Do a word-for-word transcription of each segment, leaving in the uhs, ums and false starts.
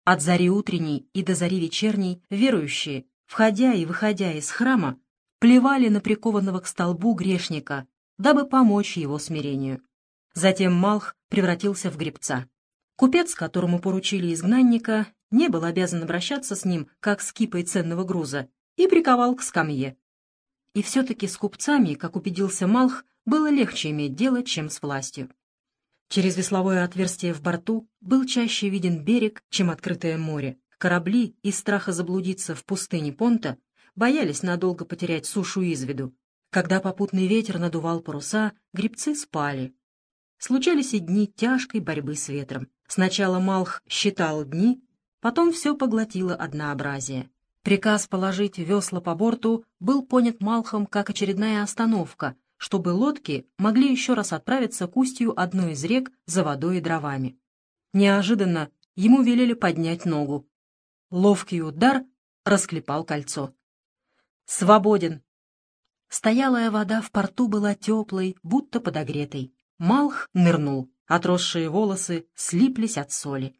От зари утренней и до зари вечерней верующие, входя и выходя из храма, плевали на прикованного к столбу грешника, дабы помочь его смирению. Затем Малх превратился в гребца. Купец, которому поручили изгнанника, не был обязан обращаться с ним, как с кипой ценного груза, и приковал к скамье. И все-таки с купцами, как убедился Малх, было легче иметь дело, чем с властью. Через весловое отверстие в борту был чаще виден берег, чем открытое море. Корабли, из страха заблудиться в пустыне Понта, боялись надолго потерять сушу из виду. Когда попутный ветер надувал паруса, гребцы спали. Случались и дни тяжкой борьбы с ветром. Сначала Малх считал дни, потом все поглотило однообразие. Приказ положить весла по борту был понят Малхом как очередная остановка, чтобы лодки могли еще раз отправиться к устью одной из рек за водой и дровами. Неожиданно ему велели поднять ногу. Ловкий удар расклепал кольцо. «Свободен!» Стоялая вода в порту была теплой, будто подогретой. Малх нырнул, отросшие волосы слиплись от соли.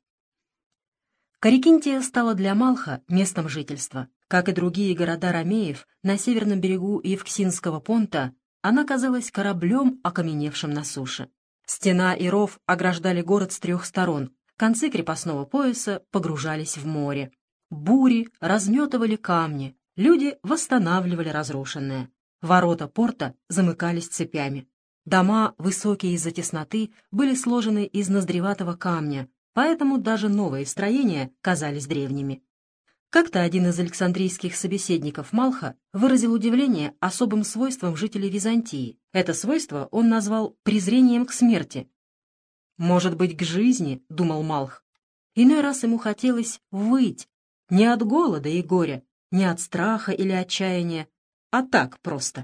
Корикинтия стала для Малха местом жительства. Как и другие города ромеев, на северном берегу Евксинского понта она казалась кораблем, окаменевшим на суше. Стена и ров ограждали город с трех сторон, концы крепостного пояса погружались в море. Бури разметывали камни, люди восстанавливали разрушенное. Ворота порта замыкались цепями. Дома, высокие из-за тесноты, были сложены из ноздреватого камня, поэтому даже новые строения казались древними. Как-то один из александрийских собеседников Малха выразил удивление особым свойством жителей Византии. Это свойство он назвал презрением к смерти. «Может быть, к жизни», — думал Малх. Иной раз ему хотелось выть, не от голода и горя, не от страха или отчаяния, а так просто.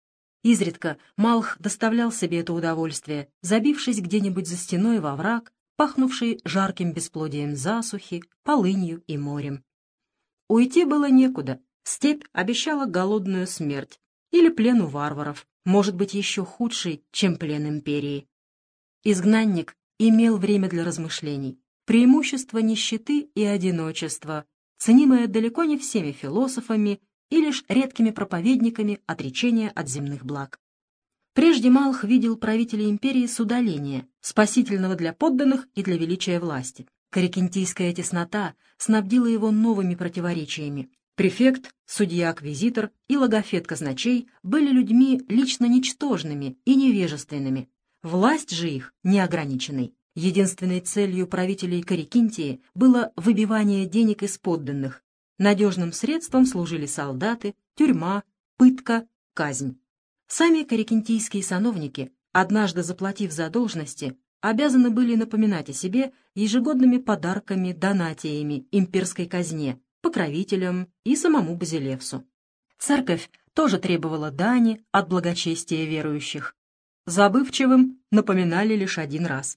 Изредка Малх доставлял себе это удовольствие, забившись где-нибудь за стеной во враг, пахнувший жарким бесплодием засухи, полынью и морем. Уйти было некуда, степь обещала голодную смерть или плен у варваров, может быть, еще худший, чем плен империи. Изгнанник имел время для размышлений, преимущество нищеты и одиночества, ценимое далеко не всеми философами и лишь редкими проповедниками отречения от земных благ. Прежде Малх видел правителей империи с удаления, спасительного для подданных и для величия власти. Корикинтийская теснота снабдила его новыми противоречиями. Префект, судья-аквизитор и логофет казначей были людьми лично ничтожными и невежественными. Власть же их неограниченной. Единственной целью правителей Корикинтии было выбивание денег из подданных. Надежным средством служили солдаты, тюрьма, пытка, казнь. Сами корикинтийские сановники, однажды заплатив задолженности, обязаны были напоминать о себе ежегодными подарками, донатиями имперской казне, покровителям и самому Базилевсу. Церковь тоже требовала дани от благочестия верующих. Забывчивым напоминали лишь один раз.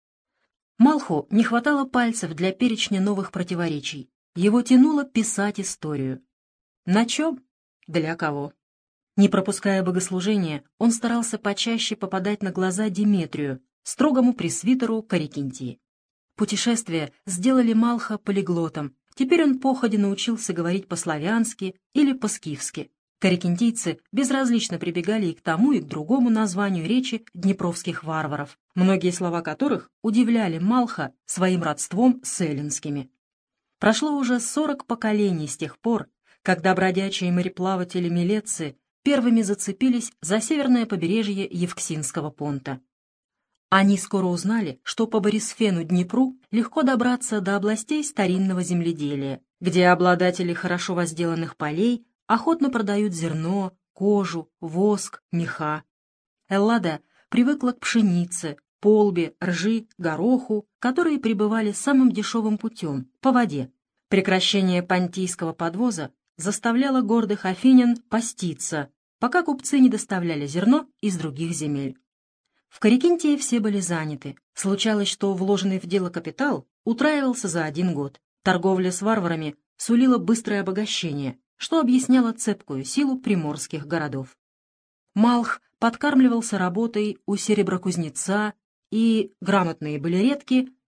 Малху не хватало пальцев для перечня новых противоречий. Его тянуло писать историю. На чем? Для кого? Не пропуская богослужения, он старался почаще попадать на глаза Деметрию, строгому пресвитеру Корикинтии. Путешествия сделали Малха полиглотом. Теперь он походе научился говорить по-славянски или по-скифски. Корикинтийцы безразлично прибегали и к тому, и к другому названию речи днепровских варваров, многие слова которых удивляли Малха своим родством с эллинскими. Прошло уже сорок поколений с тех пор, когда бродячие мореплаватели-милетцы первыми зацепились за северное побережье Евксинского понта. Они скоро узнали, что по Борисфену-Днепру легко добраться до областей старинного земледелия, где обладатели хорошо возделанных полей охотно продают зерно, кожу, воск, меха. Эллада привыкла к пшенице, полбе, ржи, гороху, которые прибывали самым дешевым путем, по воде. Прекращение понтийского подвоза заставляло гордых афинян поститься, пока купцы не доставляли зерно из других земель. В Корикинтии все были заняты. Случалось, что вложенный в дело капитал утраивался за один год. Торговля с варварами сулила быстрое обогащение, что объясняло цепкую силу приморских городов. Малх подкармливался работой у сереброкузнеца, и, грамотные были редки,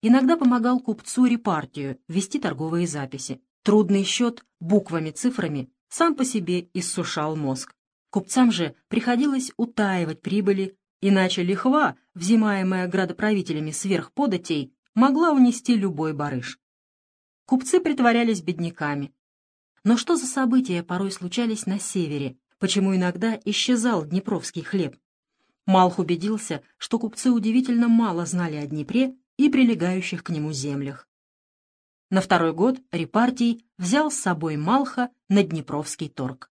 иногда помогал купцу Репартию вести торговые записи. Трудный счет буквами-цифрами сам по себе иссушал мозг. Купцам же приходилось утаивать прибыли, иначе лихва, взимаемая градоправителями сверх податей, могла унести любой барыш. Купцы притворялись бедняками. Но что за события порой случались на севере, почему иногда исчезал днепровский хлеб? Малх убедился, что купцы удивительно мало знали о Днепре и прилегающих к нему землях. На второй год Репартий взял с собой Малха на Днепровский торг.